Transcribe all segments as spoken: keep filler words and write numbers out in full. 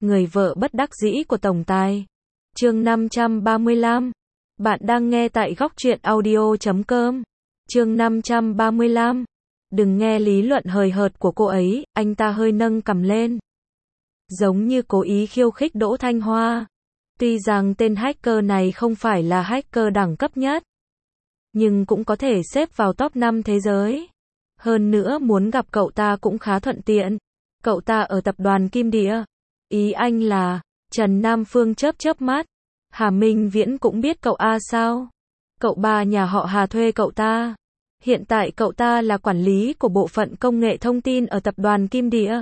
Người vợ bất đắc dĩ của tổng tài. Chương năm trăm ba mươi lăm. Bạn đang nghe tại góc truyện audio chấm com. Chương năm trăm ba mươi lăm. Đừng nghe lý luận hời hợt của cô ấy, anh ta hơi nâng cằm lên. Giống như cố ý khiêu khích Đỗ Thanh Hoa. Tuy rằng tên hacker này không phải là hacker đẳng cấp nhất, nhưng cũng có thể xếp vào top năm thế giới. Hơn nữa muốn gặp cậu ta cũng khá thuận tiện. Cậu ta ở tập đoàn Kim Địa. Ý anh là, Trần Nam Phương chớp chớp mắt. Hà Minh Viễn cũng biết cậu A sao? Cậu ba nhà họ Hà thuê cậu ta. Hiện tại cậu ta là quản lý của bộ phận công nghệ thông tin ở tập đoàn Kim Địa.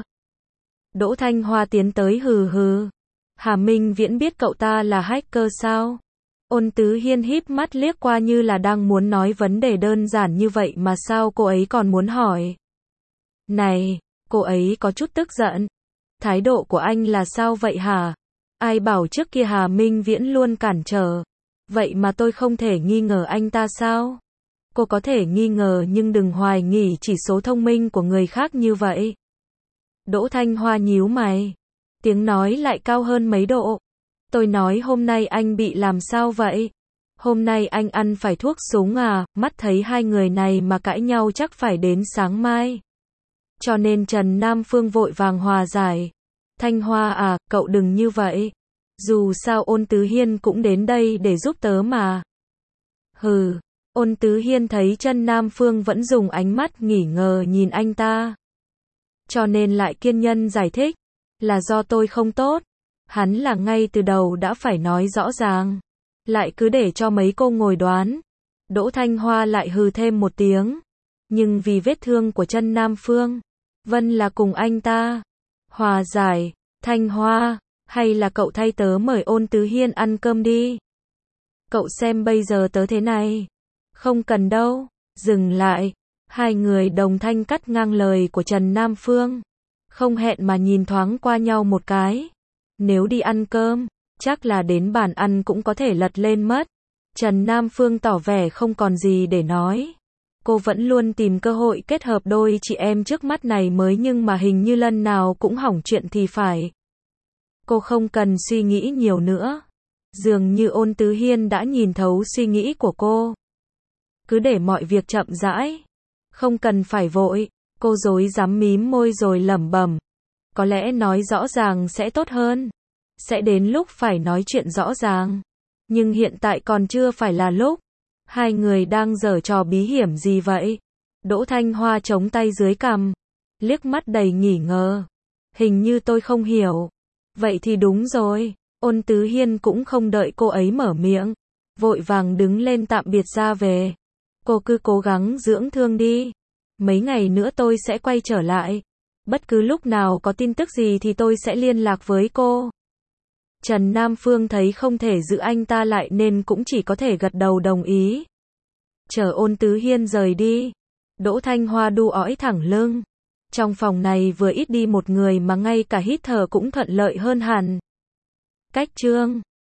Đỗ Thanh Hoa tiến tới hừ hừ. Hà Minh Viễn biết cậu ta là hacker sao? Ôn Tứ Hiên híp mắt liếc qua như là đang muốn nói vấn đề đơn giản như vậy mà sao cô ấy còn muốn hỏi. Này, cô ấy có chút tức giận. Thái độ của anh là sao vậy hả? Ai bảo trước kia Hà Minh Viễn luôn cản trở. Vậy mà tôi không thể nghi ngờ anh ta sao? Cô có thể nghi ngờ nhưng đừng hoài nghi chỉ số thông minh của người khác như vậy. Đỗ Thanh Hoa nhíu mày. Tiếng nói lại cao hơn mấy độ. Tôi nói hôm nay anh bị làm sao vậy? Hôm nay anh ăn phải thuốc súng à? Mắt thấy hai người này mà cãi nhau chắc phải đến sáng mai. Cho nên Trần Nam Phương vội vàng hòa giải. Thanh Hoa à, cậu đừng như vậy. Dù sao Ôn Tứ Hiên cũng đến đây để giúp tớ mà. Hừ, Ôn Tứ Hiên thấy Trần Nam Phương vẫn dùng ánh mắt nghỉ ngờ nhìn anh ta. Cho nên lại kiên nhẫn giải thích. Là do tôi không tốt. Hắn là ngay từ đầu đã phải nói rõ ràng. Lại cứ để cho mấy cô ngồi đoán. Đỗ Thanh Hoa lại hừ thêm một tiếng. Nhưng vì vết thương của Trần Nam Phương, Vân là cùng anh ta. Hòa giải, Thanh Hoa, hay là cậu thay tớ mời Ôn Tứ Hiên ăn cơm đi. Cậu xem bây giờ tớ thế này. Không cần đâu, dừng lại. Hai người đồng thanh cắt ngang lời của Trần Nam Phương. Không hẹn mà nhìn thoáng qua nhau một cái. Nếu đi ăn cơm, chắc là đến bàn ăn cũng có thể lật lên mất. Trần Nam Phương tỏ vẻ không còn gì để nói. Cô vẫn luôn tìm cơ hội kết hợp đôi chị em trước mắt này mới nhưng mà hình như lần nào cũng hỏng chuyện thì phải. Cô không cần suy nghĩ nhiều nữa. Dường như Ôn Tứ Hiên đã nhìn thấu suy nghĩ của cô. Cứ để mọi việc chậm rãi. Không cần phải vội. Cô rối rắm mím môi rồi lẩm bẩm. Có lẽ nói rõ ràng sẽ tốt hơn. Sẽ đến lúc phải nói chuyện rõ ràng. Nhưng hiện tại còn chưa phải là lúc. Hai người đang giở trò bí hiểm gì vậy? Đỗ Thanh Hoa chống tay dưới cằm. Liếc mắt đầy nghi ngờ. Hình như tôi không hiểu. Vậy thì đúng rồi. Ôn Tứ Hiên cũng không đợi cô ấy mở miệng. Vội vàng đứng lên tạm biệt ra về. Cô cứ cố gắng dưỡng thương đi. Mấy ngày nữa tôi sẽ quay trở lại. Bất cứ lúc nào có tin tức gì thì tôi sẽ liên lạc với cô. Trần Nam Phương thấy không thể giữ anh ta lại nên cũng chỉ có thể gật đầu đồng ý. Chờ Ôn Tứ Hiên rời đi. Đỗ Thanh Hoa đu ói thẳng lưng. Trong phòng này vừa ít đi một người mà ngay cả hít thở cũng thuận lợi hơn hẳn. Cách chương